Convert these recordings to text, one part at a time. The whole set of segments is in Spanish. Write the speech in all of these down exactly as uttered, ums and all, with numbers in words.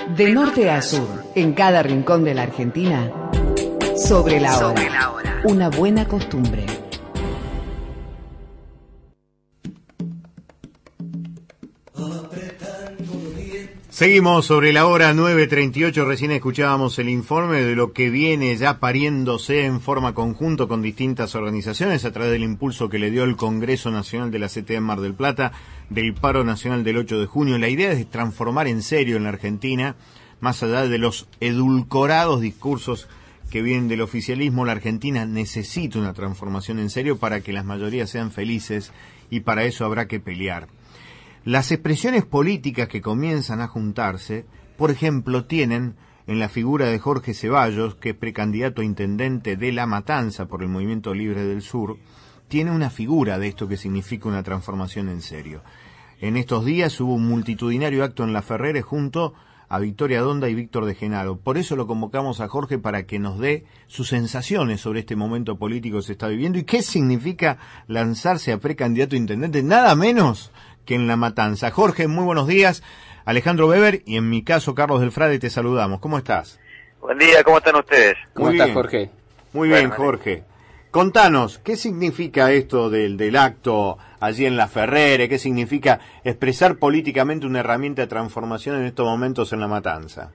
De norte a sur, en cada rincón de la Argentina, sobre la hora. Sobre la hora. Una buena costumbre. Seguimos sobre la hora nueve treinta y ocho, recién escuchábamos el informe de lo que viene ya pariéndose en forma conjunto con distintas organizaciones a través del impulso que le dio el Congreso Nacional de la C T A en Mar del Plata, del paro nacional del ocho de junio. La idea es transformar en serio en la Argentina, más allá de los edulcorados discursos que vienen del oficialismo. La Argentina necesita una transformación en serio para que las mayorías sean felices y para eso habrá que pelear. Las expresiones políticas que comienzan a juntarse, por ejemplo, tienen en la figura de Jorge Ceballos, que es precandidato a intendente de La Matanza por el Movimiento Libre del Sur, tiene una figura de esto que significa una transformación en serio. En estos días hubo un multitudinario acto en La Ferrere junto a Victoria Donda y Víctor de Genaro. Por eso lo convocamos a Jorge para que nos dé sus sensaciones sobre este momento político que se está viviendo y qué significa lanzarse a precandidato a intendente, nada menos que en La Matanza. Jorge, muy buenos días. Alejandro Weber y en mi caso Carlos del Frade te saludamos. ¿Cómo estás? Buen día, ¿cómo están ustedes? ¿Cómo estás, Jorge? Muy bien, bueno, Jorge. Contanos, ¿qué significa esto del, del acto allí en La Ferrere? ¿Qué significa expresar políticamente una herramienta de transformación en estos momentos en La Matanza?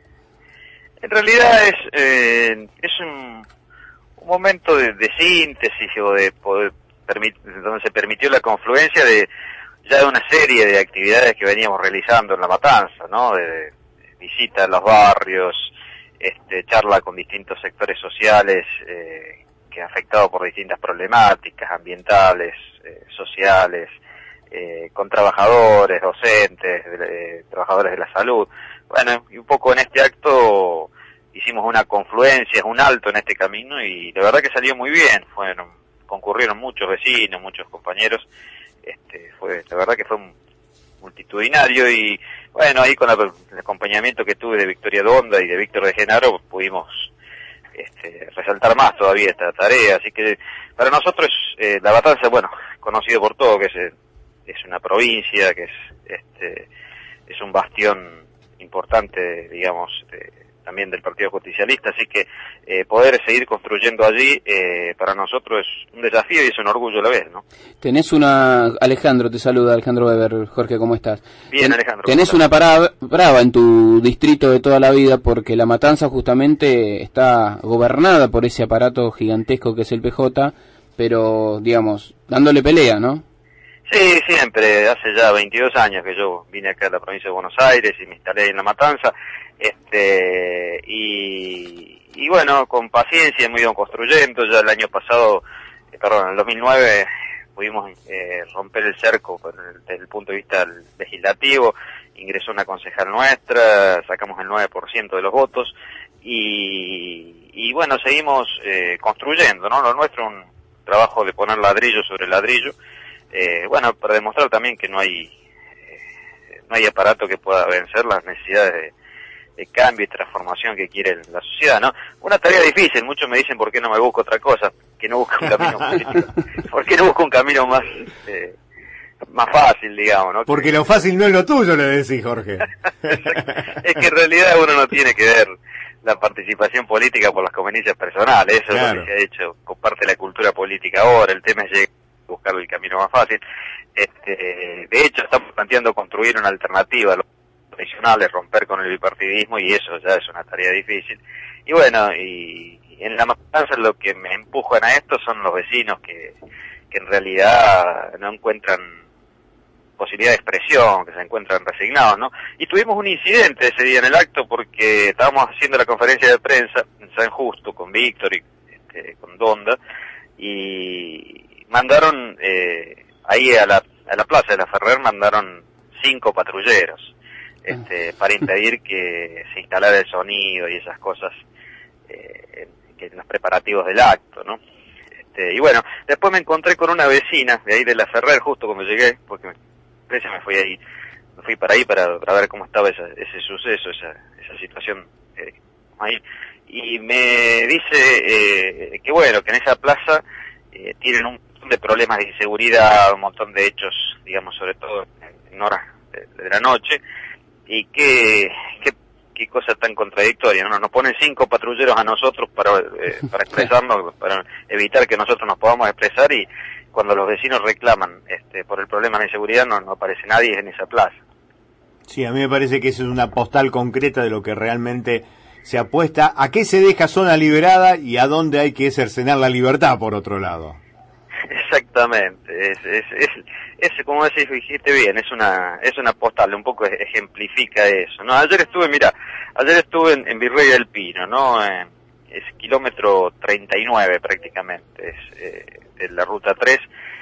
En realidad es eh, es un, un momento de, de síntesis o de poder permit, donde se permitió la confluencia de ya de una serie de actividades que veníamos realizando en La Matanza, ¿no? De, de visita a los barrios, este, charla con distintos sectores sociales eh, que han afectado por distintas problemáticas ambientales, eh, sociales, eh, con trabajadores, docentes, eh, trabajadores de la salud. Bueno, y un poco en este acto hicimos una confluencia, un alto en este camino y la verdad que salió muy bien. Fueron, concurrieron muchos vecinos, muchos compañeros. Este, fue, la verdad que fue un multitudinario y bueno, ahí con la, el acompañamiento que tuve de Victoria Donda y de Víctor de Genaro pudimos este, resaltar más todavía esta tarea, así que para nosotros eh, La Matanza, bueno, conocido por todo, que es, es una provincia, que es este es un bastión importante, digamos, de, también del Partido Justicialista, así que eh, poder seguir construyendo allí eh, para nosotros es un desafío y es un orgullo a la vez, ¿no? Tenés una... Alejandro, te saluda, Alejandro Weber. Jorge, ¿cómo estás? Bien, Ten, Alejandro. Tenés una parada brava en tu distrito de toda la vida porque La Matanza justamente está gobernada por ese aparato gigantesco que es el P J, pero, digamos, dándole pelea, ¿no? Sí, siempre, hace ya veintidós años que yo vine acá a la provincia de Buenos Aires y me instalé en La Matanza, este y, y bueno, con paciencia hemos ido construyendo. Ya el año pasado, eh, perdón, en el dos mil nueve pudimos eh, romper el cerco desde el punto de vista legislativo, ingresó una concejal nuestra, sacamos el nueve por ciento de los votos y, y bueno, seguimos eh, construyendo, ¿no? Lo nuestro es un trabajo de poner ladrillo sobre ladrillo. Eh, bueno, para demostrar también que no hay eh, no hay aparato que pueda vencer las necesidades de, de cambio y transformación que quiere la sociedad, ¿no? Una tarea difícil, muchos me dicen por qué no me busco otra cosa, que no busco un camino político, por qué no busco un camino más eh, más fácil, digamos, ¿no? Porque lo fácil no es lo tuyo, le decís, Jorge. Es que en realidad uno no tiene que ver la participación política por las conveniencias personales, eso claro. Es lo que se ha hecho, comparte la cultura política ahora, el tema es llegar buscar el camino más fácil. Este, de hecho, estamos planteando construir una alternativa a los tradicionales, romper con el bipartidismo, y eso ya es una tarea difícil. Y bueno, y, y en La Matanza lo que me empujan a esto son los vecinos que, que en realidad no encuentran posibilidad de expresión, que se encuentran resignados, ¿no? Y tuvimos un incidente ese día en el acto porque estábamos haciendo la conferencia de prensa en San Justo con Víctor y este, con Donda, y mandaron eh, ahí a la, a la plaza de La Ferrer, mandaron cinco patrulleros este, para impedir que se instalara el sonido y esas cosas eh, en, que en los preparativos del acto, ¿no? Este, y bueno, después me encontré con una vecina de ahí de La Ferrer justo cuando llegué, porque me, me fui ahí, me fui para ahí para, para ver cómo estaba esa, ese suceso, esa, esa situación eh, ahí, y me dice eh, que bueno, que en esa plaza eh, tienen un de problemas de inseguridad, un montón de hechos, digamos, sobre todo en horas de, de la noche, y que, que, que cosa tan contradictoria, ¿no? Nos ponen cinco patrulleros a nosotros para, eh, para expresarnos, para evitar que nosotros nos podamos expresar, y cuando los vecinos reclaman este, por el problema de inseguridad no, no aparece nadie en esa plaza. Sí, a mí me parece que eso es una postal concreta de lo que realmente se apuesta. ¿A qué se deja zona liberada y a dónde hay que cercenar la libertad, por otro lado? Exactamente, es, es, es, es como decís, dijiste bien, es una es una postal, un poco ejemplifica eso, ¿no? Ayer estuve, mira, ayer estuve en, en Virrey del Pino, ¿no? Eh, es kilómetro treinta y nueve prácticamente, es eh, de la ruta tres,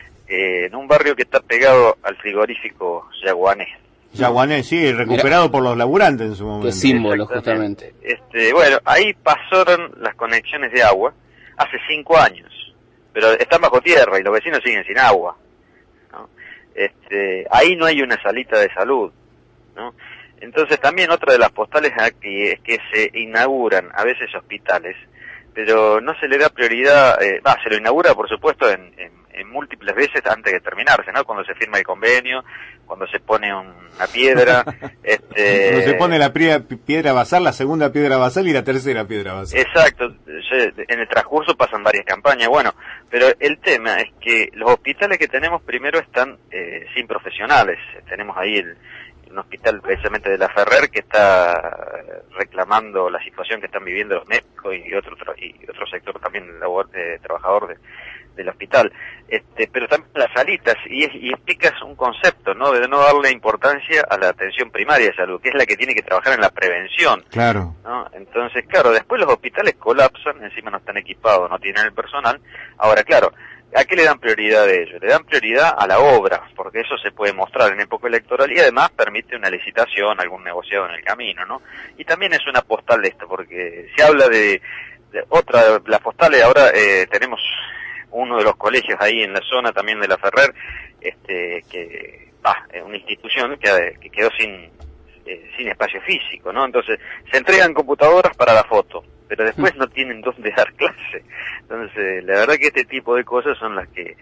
eh, en un barrio que está pegado al frigorífico Yaguané. Yaguané, sí, recuperado Mira, por los laburantes en su momento. Qué símbolo, justamente. Este, bueno, ahí pasaron las conexiones de agua hace cinco años. Pero están bajo tierra y los vecinos siguen sin agua, ¿no? Este, ahí no hay una salita de salud, ¿no? Entonces también otra de las postales aquí es que se inauguran a veces hospitales, pero no se le da prioridad, eh, ah, se lo inaugura por supuesto en, en, en múltiples veces antes de terminarse, ¿no? Cuando se firma el convenio, cuando se pone una piedra, este... Cuando se pone la piedra basal, la segunda piedra basal y la tercera piedra basal. Exacto, en el transcurso pasan varias campañas, bueno, pero el tema es que los hospitales que tenemos primero están eh, sin profesionales. Tenemos ahí el, un hospital precisamente de la Ferrer que está reclamando la situación que están viviendo los médicos y otro y otro sector también labor, eh, trabajador de, del hospital, este, pero también las salitas, y, es, y explicas un concepto, ¿no? De no darle importancia a la atención primaria de salud, que es la que tiene que trabajar en la prevención. Claro. ¿No? Entonces, claro, después los hospitales colapsan, encima no están equipados, no tienen el personal. Ahora, claro, ¿a qué le dan prioridad de ellos? Le dan prioridad a la obra, porque eso se puede mostrar en época electoral y además permite una licitación, algún negociado en el camino, ¿no? Y también es una postal de esto, porque se habla de, de otra, las postales ahora eh, tenemos uno de los colegios ahí en la zona también de la Ferrer, este, que, ah, es una institución que, que quedó sin, eh, sin espacio físico, ¿no? Entonces, se entregan computadoras para la foto, pero después no tienen dónde dar clase. Entonces, la verdad que este tipo de cosas son las que,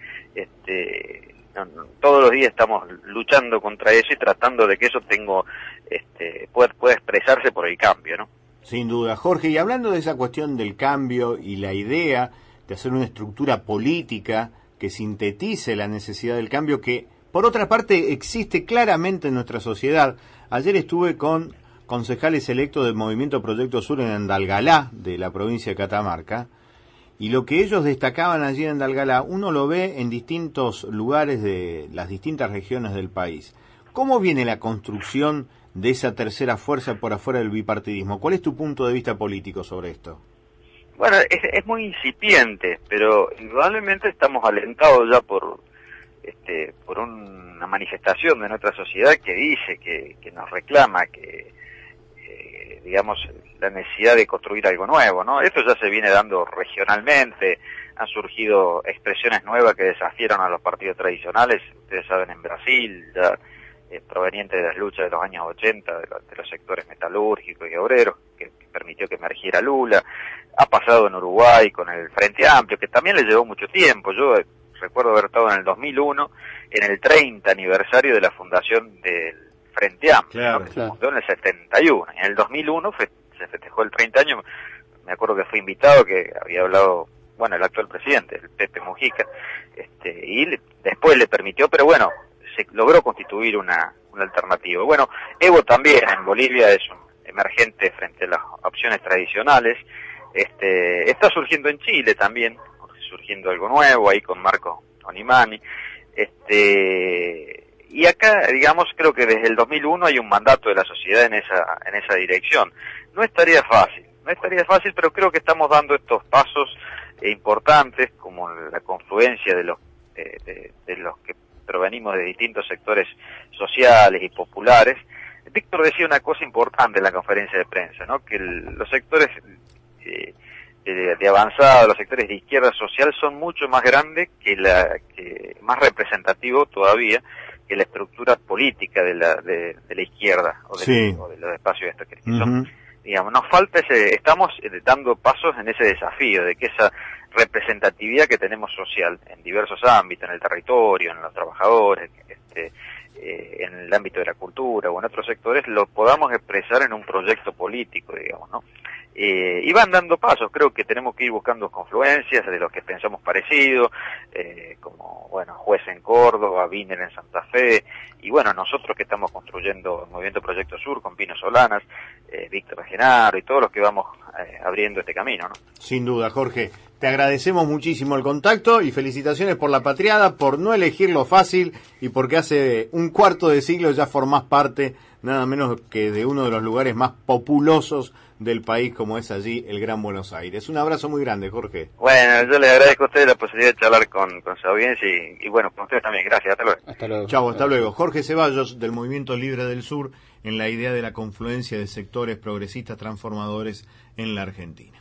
este, no, no, todos los días estamos luchando contra eso y tratando de que eso tengo, este, pueda, pueda expresarse por el cambio, ¿no? Sin duda. Jorge, y hablando de esa cuestión del cambio y la idea de hacer una estructura política que sintetice la necesidad del cambio, que por otra parte existe claramente en nuestra sociedad. Ayer estuve con concejales electos del Movimiento Proyecto Sur en Andalgalá, de la provincia de Catamarca, y lo que ellos destacaban allí en Andalgalá, uno lo ve en distintos lugares de las distintas regiones del país. ¿Cómo viene la construcción de esa tercera fuerza por afuera del bipartidismo? ¿Cuál es tu punto de vista político sobre esto? Bueno, es, es muy incipiente, pero indudablemente estamos alentados ya por este por un, una manifestación de nuestra sociedad que dice, que, que nos reclama, que eh, digamos, la necesidad de construir algo nuevo, ¿no? Esto ya se viene dando regionalmente, han surgido expresiones nuevas que desafiaron a los partidos tradicionales, ustedes saben, en Brasil, ya eh, proveniente de las luchas de los años ochenta, de, lo, de los sectores metalúrgicos y obreros, que, que permitió que emergiera Lula. Ha pasado en Uruguay con el Frente Amplio, que también le llevó mucho tiempo. Yo eh, recuerdo haber estado en el dos mil uno, en el treinta aniversario de la fundación del Frente Amplio, claro, ¿no? Que claro. se fundó en el setenta y uno. En el dos mil uno fe, se festejó el treinta años. Me acuerdo que fui invitado, que había hablado, bueno, el actual presidente, el Pepe Mujica, este, y le, después le permitió, pero bueno, se logró constituir una, una alternativa. Bueno, Evo también en Bolivia es un emergente frente a las opciones tradicionales. Este, está surgiendo en Chile también, surgiendo algo nuevo ahí con Marco Onimani. Este, y acá, digamos, creo que desde el dos mil uno hay un mandato de la sociedad en esa, en esa dirección. No es tarea fácil, no es tarea fácil, pero creo que estamos dando estos pasos eh, importantes, como la confluencia de los, de, de, de los que provenimos de distintos sectores sociales y populares. Víctor decía una cosa importante en la conferencia de prensa, ¿no? Que el, los sectores eh, de, de avanzada, los sectores de izquierda social son mucho más grandes que la, que más representativo todavía que la estructura política de la de, de la izquierda o de, sí. o de los espacios estos que uh-huh. son, digamos, nos falta ese, estamos dando pasos en ese desafío de que esa representatividad que tenemos social en diversos ámbitos, en el territorio, en los trabajadores, este, eh, en el ámbito de la cultura o en otros sectores, lo podamos expresar en un proyecto político, digamos, ¿no? Eh, y van dando pasos, creo que tenemos que ir buscando confluencias de los que pensamos parecido, eh, como, bueno, Juez en Córdoba, Wiener en Santa Fe, y bueno, nosotros que estamos construyendo el Movimiento Proyecto Sur con Pino Solanas, eh, Víctor Genaro y todos los que vamos eh, abriendo este camino, ¿no? Sin duda, Jorge. Te agradecemos muchísimo el contacto y felicitaciones por la patriada, por no elegir lo fácil y porque hace un cuarto de siglo ya formás parte, nada menos que de uno de los lugares más populosos del país, como es allí el Gran Buenos Aires. Un abrazo muy grande, Jorge. Bueno, yo les agradezco a ustedes la posibilidad de charlar con, con su audiencia y, y bueno, con ustedes también. Gracias, hasta luego. Hasta luego. Chau, hasta luego. Jorge Ceballos, del Movimiento Libre del Sur, en la idea de la confluencia de sectores progresistas transformadores en la Argentina.